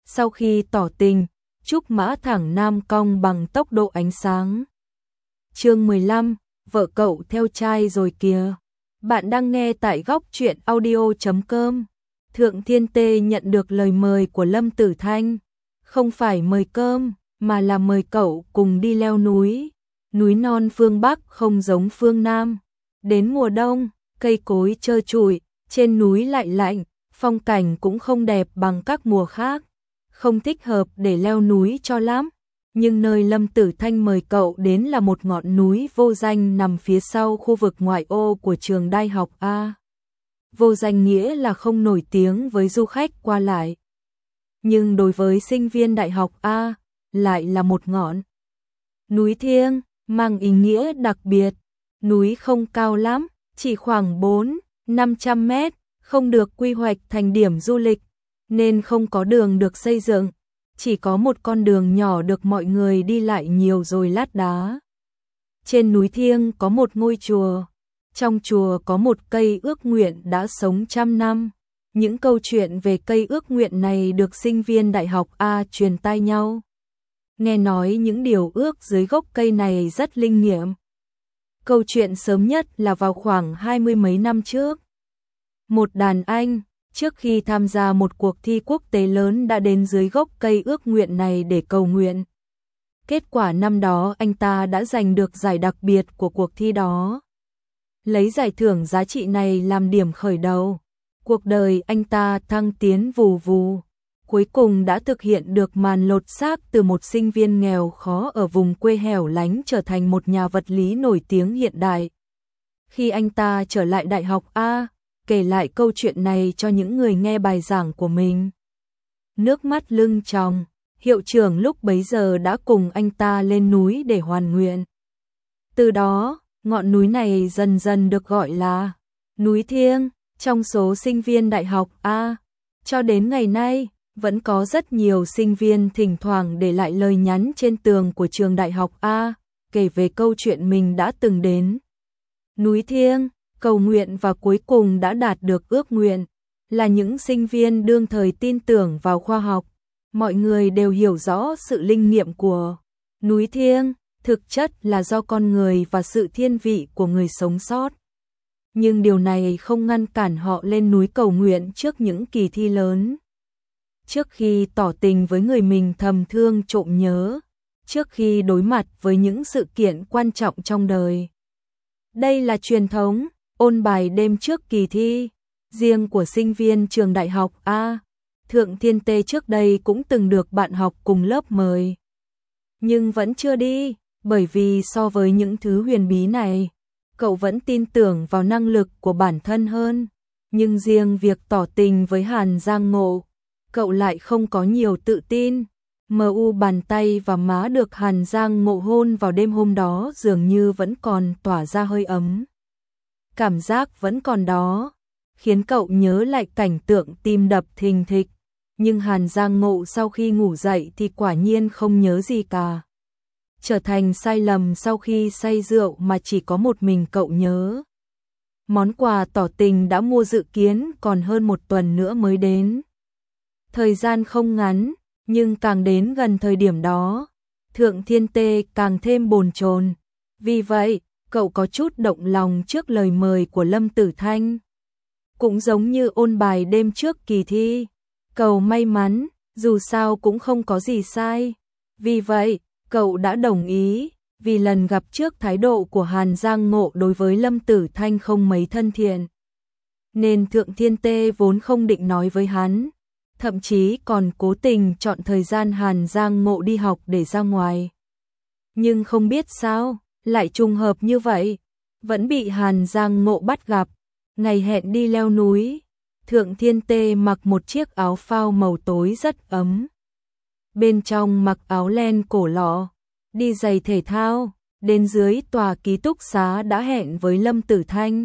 sau khi tỏ tình, trúc mã thẳng nam cong bằng tốc độ ánh sáng. Chương 15, vợ cậu theo trai rồi kìa. Bạn đang nghe tại góc truyện audio.com. Thượng Thiên Tê nhận được lời mời của Lâm Tử Thanh, không phải mời cơm, mà là mời cậu cùng đi leo núi. Núi non phương Bắc không giống phương Nam. Đến mùa đông, cây cối trơ trụi, trên núi lại lạnh, phong cảnh cũng không đẹp bằng các mùa khác. Không thích hợp để leo núi cho lắm. Nhưng nơi Lâm Tử Thanh mời cậu đến là một ngọn núi vô danh nằm phía sau khu vực ngoại ô của trường đại học A. Vô danh nghĩa là không nổi tiếng với du khách qua lại. Nhưng đối với sinh viên đại học A, lại là một ngọn núi thiêng, mang ý nghĩa đặc biệt. Núi không cao lắm, chỉ khoảng 400-500 mét, không được quy hoạch thành điểm du lịch, nên không có đường được xây dựng. Chỉ có một con đường nhỏ được mọi người đi lại nhiều rồi lát đá. Trên núi thiêng có một ngôi chùa. Trong chùa có một cây ước nguyện đã sống trăm năm. Những câu chuyện về cây ước nguyện này được sinh viên đại học A truyền tai nhau. Nghe nói những điều ước dưới gốc cây này rất linh nghiệm. Câu chuyện sớm nhất là vào khoảng 20 mấy năm trước. Một đàn anh, trước khi tham gia một cuộc thi quốc tế lớn đã đến dưới gốc cây ước nguyện này để cầu nguyện. Kết quả năm đó anh ta đã giành được giải đặc biệt của cuộc thi đó. Lấy giải thưởng giá trị này làm điểm khởi đầu, cuộc đời anh ta thăng tiến vù vù. Cuối cùng đã thực hiện được màn lột xác từ một sinh viên nghèo khó ở vùng quê hẻo lánh trở thành một nhà vật lý nổi tiếng hiện đại. Khi anh ta trở lại đại học A, kể lại câu chuyện này cho những người nghe bài giảng của mình, nước mắt lưng tròng. Hiệu trưởng lúc bấy giờ đã cùng anh ta lên núi để hoàn nguyện. Từ đó, ngọn núi này dần dần được gọi là núi thiêng trong số sinh viên đại học A. Cho đến ngày nay, vẫn có rất nhiều sinh viên thỉnh thoảng để lại lời nhắn trên tường của trường đại học A, kể về câu chuyện mình đã từng đến núi thiêng, cầu nguyện và cuối cùng đã đạt được ước nguyện. Là những sinh viên đương thời tin tưởng vào khoa học, mọi người đều hiểu rõ sự linh nghiệm của núi thiêng, thực chất là do con người và sự thiên vị của người sống sót. Nhưng điều này không ngăn cản họ lên núi cầu nguyện trước những kỳ thi lớn. Trước khi tỏ tình với người mình thầm thương trộm nhớ, trước khi đối mặt với những sự kiện quan trọng trong đời. Đây là truyền thống ôn bài đêm trước kỳ thi riêng của sinh viên trường đại học A. Thượng Thiên Tê trước đây cũng từng được bạn học cùng lớp mời, nhưng vẫn chưa đi, bởi vì so với những thứ huyền bí này, cậu vẫn tin tưởng vào năng lực của bản thân hơn. Nhưng riêng việc tỏ tình với Hàn Giang Ngộ, cậu lại không có nhiều tự tin. MU bàn tay và má được Hàn Giang Ngộ hôn vào đêm hôm đó dường như vẫn còn tỏa ra hơi ấm. Cảm giác vẫn còn đó, khiến cậu nhớ lại cảnh tượng tim đập thình thịch. Nhưng Hàn Giang Ngộ sau khi ngủ dậy thì quả nhiên không nhớ gì cả. Trở thành sai lầm sau khi say rượu mà chỉ có một mình cậu nhớ. Món quà tỏ tình đã mua dự kiến còn hơn một tuần nữa mới đến. Thời gian không ngắn, nhưng càng đến gần thời điểm đó, Thượng Thiên Tê càng thêm bồn chồn. Vì vậy, cậu có chút động lòng trước lời mời của Lâm Tử Thanh. Cũng giống như ôn bài đêm trước kỳ thi, cầu may mắn, dù sao cũng không có gì sai. Vì vậy, cậu đã đồng ý, vì lần gặp trước thái độ của Hàn Giang Ngộ đối với Lâm Tử Thanh không mấy thân thiện. Nên Thượng Thiên Tê vốn không định nói với hắn, thậm chí còn cố tình chọn thời gian Hàn Giang Ngộ đi học để ra ngoài. Nhưng không biết sao, lại trùng hợp như vậy, vẫn bị Hàn Giang Ngộ bắt gặp. Ngày hẹn đi leo núi, Thượng Thiên Tê mặc một chiếc áo phao màu tối rất ấm. Bên trong mặc áo len cổ lọ, đi giày thể thao, đến dưới tòa ký túc xá đã hẹn với Lâm Tử Thanh.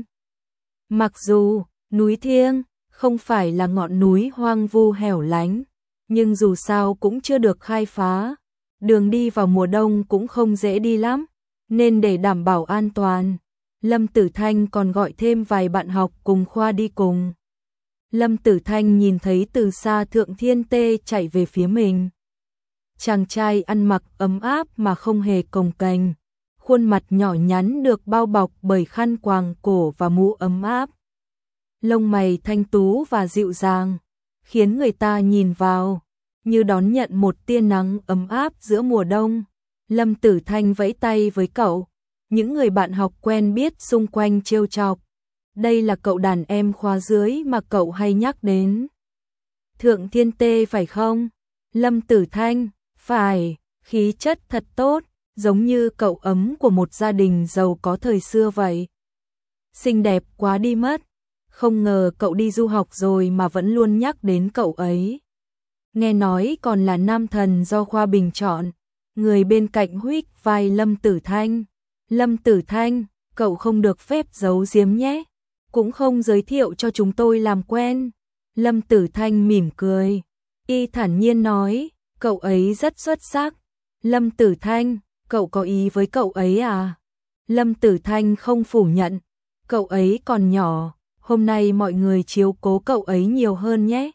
Mặc dù núi thiêng không phải là ngọn núi hoang vu hẻo lánh, nhưng dù sao cũng chưa được khai phá, đường đi vào mùa đông cũng không dễ đi lắm, nên để đảm bảo an toàn, Lâm Tử Thanh còn gọi thêm vài bạn học cùng khoa đi cùng. Lâm Tử Thanh nhìn thấy từ xa Thượng Thiên Tê chạy về phía mình. Chàng trai ăn mặc ấm áp mà không hề cồng kềnh, khuôn mặt nhỏ nhắn được bao bọc bởi khăn quàng cổ và mũ ấm áp. Lông mày thanh tú và dịu dàng, khiến người ta nhìn vào như đón nhận một tia nắng ấm áp giữa mùa đông. Lâm Tử Thanh vẫy tay với cậu, những người bạn học quen biết xung quanh trêu chọc. Đây là cậu đàn em khóa dưới mà cậu hay nhắc đến. Thượng Thiên Tê phải không? Lâm Tử Thanh, phải, khí chất thật tốt, giống như cậu ấm của một gia đình giàu có thời xưa vậy. Xinh đẹp quá đi mất, không ngờ cậu đi du học rồi mà vẫn luôn nhắc đến cậu ấy. Nghe nói còn là nam thần do khoa bình chọn. Người bên cạnh huých vai Lâm Tử Thanh. Lâm Tử Thanh, cậu không được phép giấu giếm nhé, cũng không giới thiệu cho chúng tôi làm quen. Lâm Tử Thanh mỉm cười, y thản nhiên nói, cậu ấy rất xuất sắc. Lâm Tử Thanh, cậu có ý với cậu ấy à? Lâm Tử Thanh không phủ nhận, cậu ấy còn nhỏ, hôm nay mọi người chiếu cố cậu ấy nhiều hơn nhé.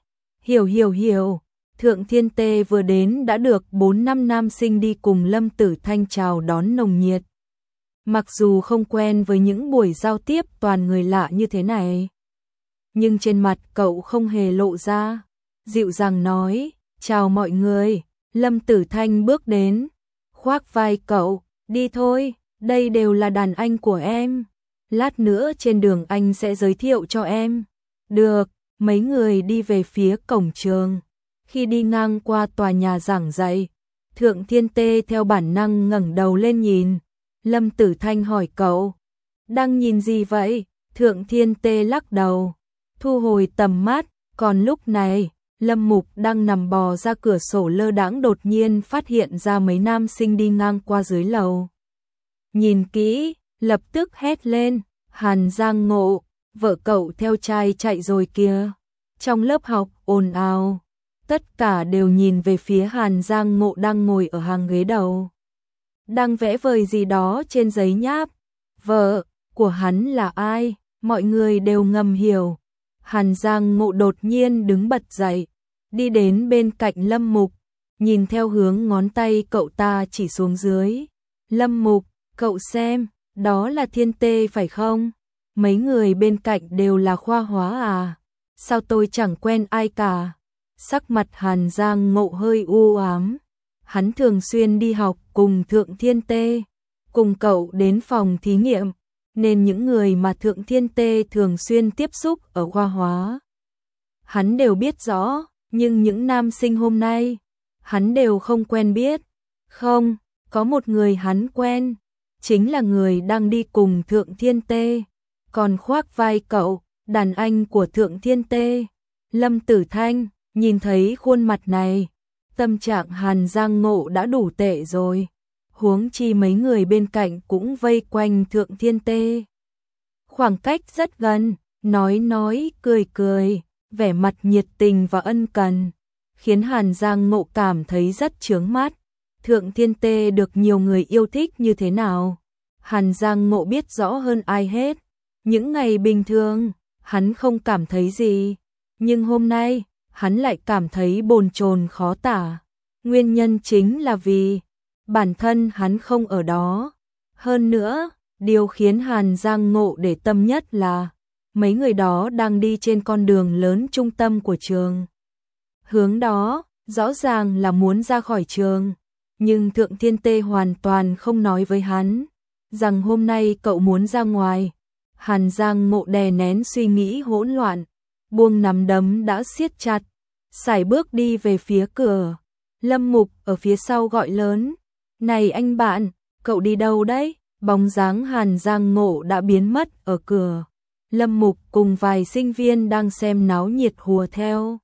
Hiểu. Thượng Thiên Tê vừa đến đã được 4-5 nam sinh đi cùng Lâm Tử Thanh chào đón nồng nhiệt. Mặc dù không quen với những buổi giao tiếp toàn người lạ như thế này, nhưng trên mặt cậu không hề lộ ra, dịu dàng nói, chào mọi người. Lâm Tử Thanh bước đến, khoác vai cậu, đi thôi, đây đều là đàn anh của em. Lát nữa trên đường anh sẽ giới thiệu cho em. Được, mấy người đi về phía cổng trường. Khi đi ngang qua tòa nhà giảng dạy, Thượng Thiên Tê theo bản năng ngẩng đầu lên nhìn. Lâm Tử Thanh hỏi cậu, đang nhìn gì vậy? Thượng Thiên Tê lắc đầu, thu hồi tầm mắt. Còn lúc này, Lâm Mục đang nằm bò ra cửa sổ lơ đãng đột nhiên phát hiện ra mấy nam sinh đi ngang qua dưới lầu. Nhìn kỹ, lập tức hét lên, Hàn Giang Ngộ, vợ cậu theo trai chạy rồi kìa. Trong lớp học ồn ào, tất cả đều nhìn về phía Hàn Giang Ngộ đang ngồi ở hàng ghế đầu, đang vẽ vời gì đó trên giấy nháp. Vợ của hắn là ai? Mọi người đều ngầm hiểu. Hàn Giang Ngộ đột nhiên đứng bật dậy, đi đến bên cạnh Lâm Mục, nhìn theo hướng ngón tay cậu ta chỉ xuống dưới. Lâm Mục, cậu xem, đó là Thiên Tê phải không? Mấy người bên cạnh đều là khoa hóa à? Sao tôi chẳng quen ai cả? Sắc mặt Hàn Giang Ngộ hơi u ám. Hắn thường xuyên đi học cùng Thượng Thiên Tê, cùng cậu đến phòng thí nghiệm, nên những người mà Thượng Thiên Tê thường xuyên tiếp xúc ở khoa hóa, hắn đều biết rõ, nhưng những nam sinh hôm nay, hắn đều không quen biết. Không, có một người hắn quen, chính là người đang đi cùng Thượng Thiên Tê, còn khoác vai cậu, đàn anh của Thượng Thiên Tê. Lâm Tử Thanh, nhìn thấy khuôn mặt này, tâm trạng Hàn Giang Ngộ đã đủ tệ rồi, huống chi mấy người bên cạnh cũng vây quanh Thượng Thiên Tê. Khoảng cách rất gần, nói cười, vẻ mặt nhiệt tình và ân cần, khiến Hàn Giang Ngộ cảm thấy rất chướng mắt. Thượng Thiên Tê được nhiều người yêu thích như thế nào, Hàn Giang Ngộ biết rõ hơn ai hết. Những ngày bình thường, hắn không cảm thấy gì, nhưng hôm nay, hắn lại cảm thấy bồn chồn khó tả. Nguyên nhân chính là vì bản thân hắn không ở đó. Hơn nữa, điều khiến Hàn Giang Ngộ để tâm nhất là mấy người đó đang đi trên con đường lớn trung tâm của trường. Hướng đó, rõ ràng là muốn ra khỏi trường, nhưng Thượng Thiên Tê hoàn toàn không nói với hắn rằng hôm nay cậu muốn ra ngoài. Hàn Giang Ngộ đè nén suy nghĩ hỗn loạn, buông nắm đấm đã siết chặt, sải bước đi về phía cửa. Lâm Mục ở phía sau gọi lớn, này anh bạn, cậu đi đâu đấy? Bóng dáng Hàn Giang Ngộ đã biến mất ở cửa. Lâm Mục cùng vài sinh viên đang xem náo nhiệt hùa theo.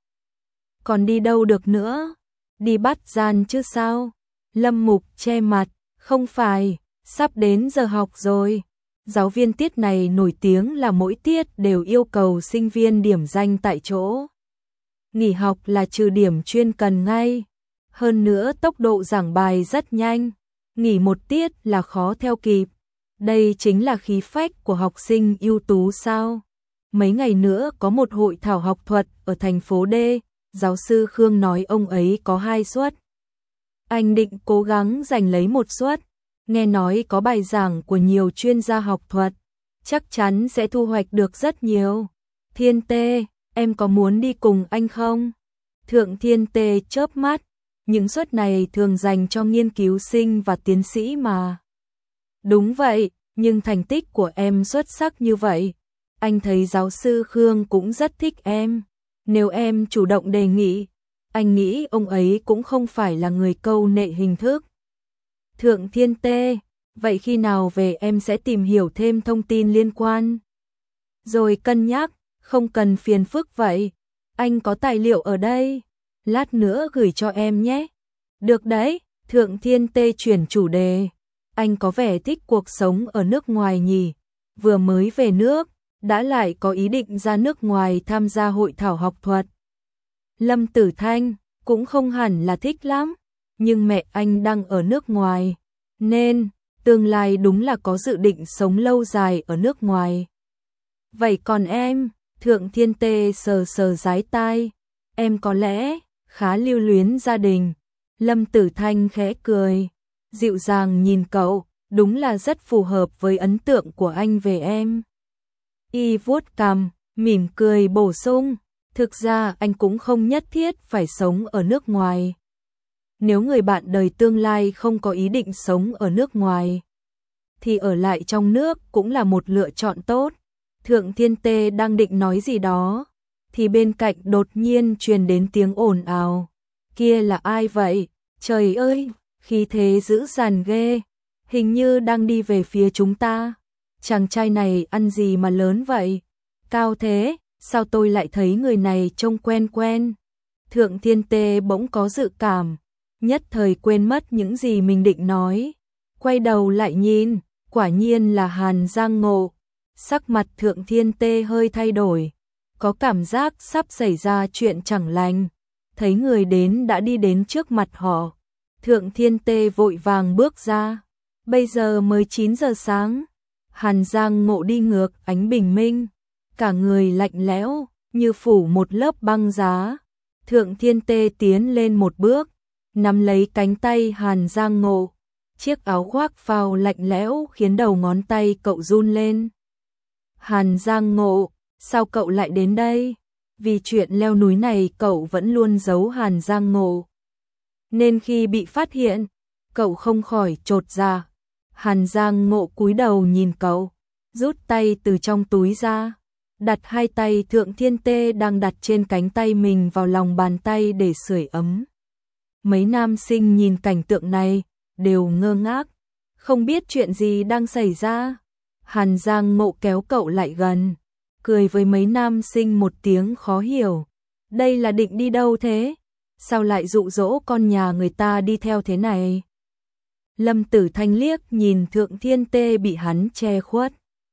Còn đi đâu được nữa? Đi bắt gian chứ sao? Lâm Mục che mặt, không phải, sắp đến giờ học rồi. Giáo viên tiết này nổi tiếng là mỗi tiết đều yêu cầu sinh viên điểm danh tại chỗ. Nghỉ học là trừ điểm chuyên cần ngay. Hơn nữa tốc độ giảng bài rất nhanh, nghỉ một tiết là khó theo kịp. Đây chính là khí phách của học sinh ưu tú sao? mấy ngày nữa có một hội thảo học thuật ở thành phố D, giáo sư Khương nói ông ấy có 2 suất. Anh định cố gắng giành lấy 1 suất, nghe nói có bài giảng của nhiều chuyên gia học thuật, chắc chắn sẽ thu hoạch được rất nhiều. Thiên Tê, em có muốn đi cùng anh không? Thượng Thiên Tê chớp mắt, những suất này thường dành cho nghiên cứu sinh và tiến sĩ mà. Đúng vậy, nhưng thành tích của em xuất sắc như vậy. Anh thấy giáo sư Khương cũng rất thích em. Nếu em chủ động đề nghị, anh nghĩ ông ấy cũng không phải là người câu nệ hình thức. Thượng Thiên Tê, vậy khi nào về em sẽ tìm hiểu thêm thông tin liên quan. Rồi cân nhắc, không cần phiền phức vậy. Anh có tài liệu ở đây, lát nữa gửi cho em nhé. Được đấy, Thượng Thiên Tê chuyển chủ đề. Anh có vẻ thích cuộc sống ở nước ngoài nhỉ, vừa mới về nước, đã lại có ý định ra nước ngoài tham gia hội thảo học thuật. Lâm Tử Thanh cũng không hẳn là thích lắm, nhưng mẹ anh đang ở nước ngoài, nên tương lai đúng là có dự định sống lâu dài ở nước ngoài. Vậy còn em, Thượng Thiên Tê sờ sờ dái tai, em có lẽ khá lưu luyến gia đình. Lâm Tử Thanh khẽ cười, dịu dàng nhìn cậu, đúng là rất phù hợp với ấn tượng của anh về em. Y vuốt cằm, mỉm cười bổ sung, thực ra anh cũng không nhất thiết phải sống ở nước ngoài. Nếu người bạn đời tương lai không có ý định sống ở nước ngoài, thì ở lại trong nước cũng là một lựa chọn tốt. Thượng Thiên Tê đang định nói gì đó, thì bên cạnh đột nhiên truyền đến tiếng ồn ào. Kia là ai vậy? Trời ơi, khí thế dữ dằn ghê, hình như đang đi về phía chúng ta. Chàng trai này ăn gì mà lớn vậy? Cao thế, sao tôi lại thấy người này trông quen quen? Thượng Thiên Tê bỗng có dự cảm, nhất thời quên mất những gì mình định nói. Quay đầu lại nhìn, quả nhiên là Hàn Giang Ngộ. Sắc mặt Thượng Thiên Tê hơi thay đổi, có cảm giác sắp xảy ra chuyện chẳng lành. Thấy người đến đã đi đến trước mặt họ, Thượng Thiên Tê vội vàng bước ra. Bây giờ mới 9 giờ sáng, Hàn Giang Ngộ đi ngược ánh bình minh, cả người lạnh lẽo như phủ một lớp băng giá. Thượng Thiên Tê tiến lên một bước, nắm lấy cánh tay Hàn Giang Ngộ. Chiếc áo khoác phao lạnh lẽo khiến đầu ngón tay cậu run lên. Hàn Giang Ngộ, sao cậu lại đến đây? Vì chuyện leo núi này cậu vẫn luôn giấu Hàn Giang Ngộ, nên khi bị phát hiện, cậu không khỏi chột dạ. Hàn Giang Ngộ cúi đầu nhìn cậu, rút tay từ trong túi ra, đặt 2 tay Thượng Thiên Tê đang đặt trên cánh tay mình vào lòng bàn tay để sưởi ấm. Mấy nam sinh nhìn cảnh tượng này, đều ngơ ngác, không biết chuyện gì đang xảy ra. Hàn Giang Ngộ kéo cậu lại gần, cười với mấy nam sinh một tiếng khó hiểu. Đây là định đi đâu thế? Sao lại dụ dỗ con nhà người ta đi theo thế này? Lâm Tử Thanh liếc nhìn Thượng Thiên Tê bị hắn che khuất,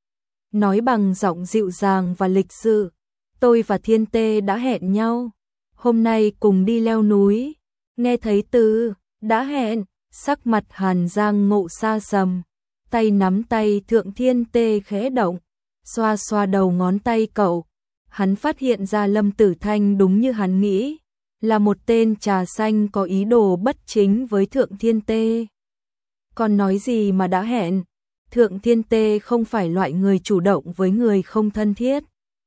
nói bằng giọng dịu dàng và lịch sự, tôi và Thiên Tê đã hẹn nhau, hôm nay cùng đi leo núi. Nghe thấy từ đã hẹn, sắc mặt Hàn Giang Ngộ xa sầm, tay nắm tay Thượng Thiên Tê khẽ động, xoa xoa đầu ngón tay cậu. Hắn phát hiện ra Lâm Tử Thanh đúng như hắn nghĩ, là một tên trà xanh có ý đồ bất chính với Thượng Thiên Tê. Còn nói gì mà đã hẹn, Thượng Thiên Tê không phải loại người chủ động với người không thân thiết.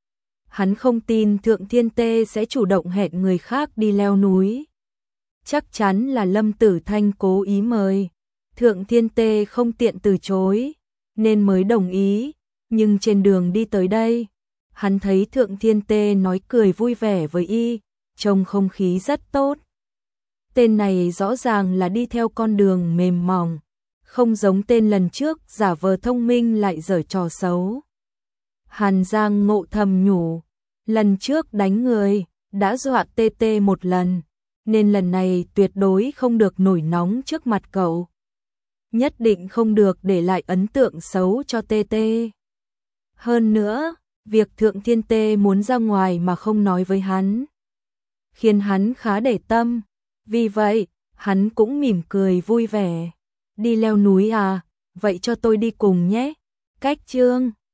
Hắn không tin Thượng Thiên Tê sẽ chủ động hẹn người khác đi leo núi. Chắc chắn là Lâm Tử Thanh cố ý mời, Thượng Thiên Tê không tiện từ chối, nên mới đồng ý. Nhưng trên đường đi tới đây, hắn thấy Thượng Thiên Tê nói cười vui vẻ với y, trông không khí rất tốt. Tên này rõ ràng là đi theo con đường mềm mỏng, không giống tên lần trước giả vờ thông minh lại giở trò xấu. Hàn Giang Ngộ thầm nhủ, lần trước đánh người, đã dọa Tê Tê một lần, nên lần này tuyệt đối không được nổi nóng trước mặt cậu. Nhất định không được để lại ấn tượng xấu cho Tê Tê. Hơn nữa, việc Thượng Thiên Tê muốn ra ngoài mà không nói với hắn, khiến hắn khá để tâm. Vì vậy, hắn cũng mỉm cười vui vẻ. Đi leo núi à, vậy cho tôi đi cùng nhé. Cách chương